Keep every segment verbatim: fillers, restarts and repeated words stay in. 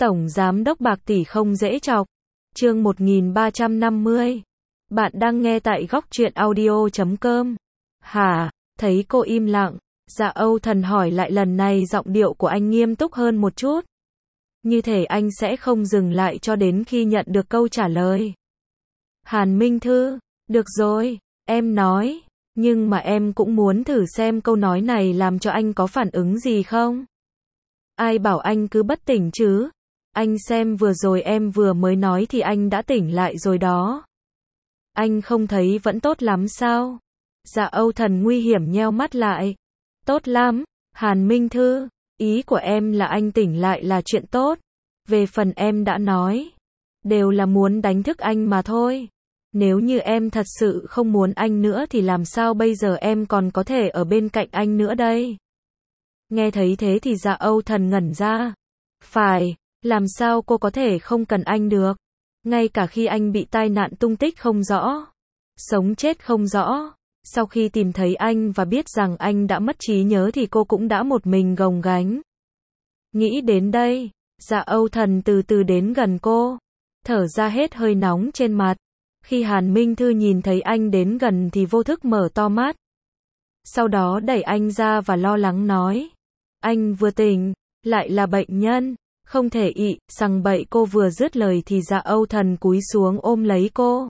Tổng Giám đốc bạc tỷ không dễ chọc. Chương một nghìn ba trăm năm mươi. Bạn đang nghe tại góc truyện audio chấm com. Hả? Thấy cô im lặng, Dạ Âu Thần hỏi lại, lần này giọng điệu của anh nghiêm túc hơn một chút. Như thể anh sẽ không dừng lại cho đến khi nhận được câu trả lời. Hàn Minh Thư, được rồi, em nói, nhưng mà em cũng muốn thử xem câu nói này làm cho anh có phản ứng gì không? Ai bảo anh cứ bất tỉnh chứ? Anh xem vừa rồi em vừa mới nói thì anh đã tỉnh lại rồi đó. Anh không thấy vẫn tốt lắm sao? Dạ Âu Thần nguy hiểm nheo mắt lại. Tốt lắm, Hàn Minh Thư, ý của em là anh tỉnh lại là chuyện tốt. Về phần em đã nói, đều là muốn đánh thức anh mà thôi. Nếu như em thật sự không muốn anh nữa thì làm sao bây giờ em còn có thể ở bên cạnh anh nữa đây? Nghe thấy thế thì Dạ Âu Thần ngẩn ra. Phải, làm sao cô có thể không cần anh được? Ngay cả khi anh bị tai nạn tung tích không rõ, sống chết không rõ, sau khi tìm thấy anh và biết rằng anh đã mất trí nhớ thì cô cũng đã một mình gồng gánh. Nghĩ đến đây, Dạ Âu Thần từ từ đến gần cô, thở ra hết hơi nóng trên mặt. Khi Hàn Minh Thư nhìn thấy anh đến gần thì vô thức mở to mắt. Sau đó đẩy anh ra và lo lắng nói. Anh vừa tỉnh, lại là bệnh nhân, không thể ị, sằng bậy. Cô vừa dứt lời thì Dạ Âu Thần cúi xuống ôm lấy cô.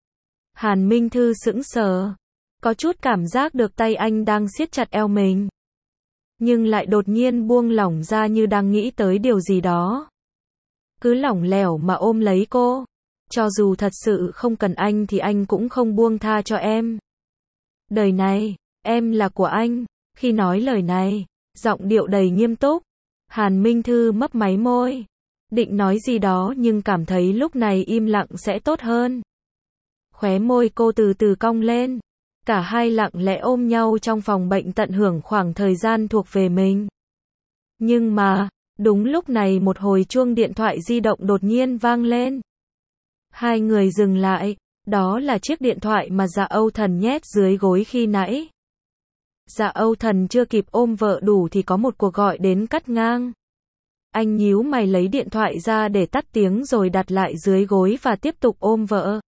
Hàn Minh Thư sững sờ, có chút cảm giác được tay anh đang siết chặt eo mình. Nhưng lại đột nhiên buông lỏng ra như đang nghĩ tới điều gì đó. Cứ lỏng lẻo mà ôm lấy cô. Cho dù thật sự không cần anh thì anh cũng không buông tha cho em. Đời này, em là của anh. Khi nói lời này, giọng điệu đầy nghiêm túc. Hàn Minh Thư mấp máy môi, định nói gì đó nhưng cảm thấy lúc này im lặng sẽ tốt hơn. Khóe môi cô từ từ cong lên. Cả hai lặng lẽ ôm nhau trong phòng bệnh tận hưởng khoảng thời gian thuộc về mình. Nhưng mà, đúng lúc này một hồi chuông điện thoại di động đột nhiên vang lên. Hai người dừng lại, đó là chiếc điện thoại mà Dạ Âu Thần nhét dưới gối khi nãy. Dạ Âu Thần chưa kịp ôm vợ đủ thì có một cuộc gọi đến cắt ngang. Anh nhíu mày lấy điện thoại ra để tắt tiếng rồi đặt lại dưới gối và tiếp tục ôm vợ.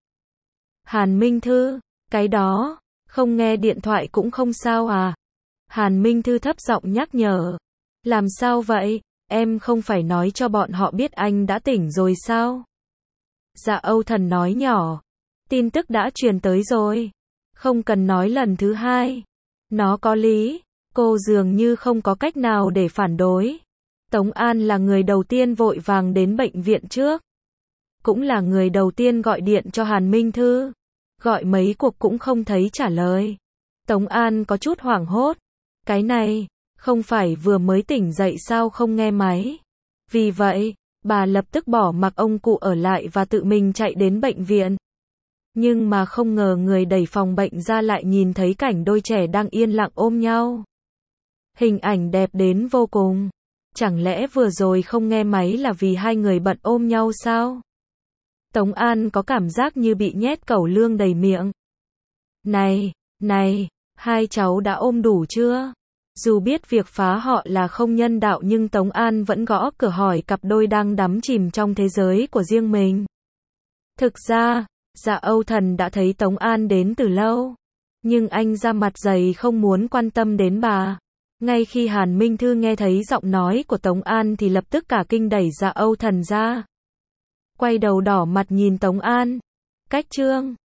Hàn Minh Thư, cái đó, không nghe điện thoại cũng không sao à? Hàn Minh Thư thấp giọng nhắc nhở. Làm sao vậy? Em không phải nói cho bọn họ biết anh đã tỉnh rồi sao? Dạ Âu Thần nói nhỏ. Tin tức đã truyền tới rồi. Không cần nói lần thứ hai. Nó có lý. Cô dường như không có cách nào để phản đối. Tống An là người đầu tiên vội vàng đến bệnh viện trước. Cũng là người đầu tiên gọi điện cho Hàn Minh Thư. Gọi mấy cuộc cũng không thấy trả lời. Tống An có chút hoảng hốt. Cái này, không phải vừa mới tỉnh dậy sao không nghe máy. Vì vậy, bà lập tức bỏ mặc ông cụ ở lại và tự mình chạy đến bệnh viện. Nhưng mà không ngờ người đẩy phòng bệnh ra lại nhìn thấy cảnh đôi trẻ đang yên lặng ôm nhau. Hình ảnh đẹp đến vô cùng. Chẳng lẽ vừa rồi không nghe máy là vì hai người bận ôm nhau sao? Tống An có cảm giác như bị nhét cẩu lương đầy miệng. Này, này, hai cháu đã ôm đủ chưa? Dù biết việc phá họ là không nhân đạo nhưng Tống An vẫn gõ cửa hỏi cặp đôi đang đắm chìm trong thế giới của riêng mình. Thực ra, Dạ Âu Thần đã thấy Tống An đến từ lâu. Nhưng anh ra mặt dày không muốn quan tâm đến bà. Ngay khi Hàn Minh Thư nghe thấy giọng nói của Tống An thì lập tức cả kinh đẩy Dạ Âu Thần ra. Quay đầu đỏ mặt nhìn Tống An. Cách trương,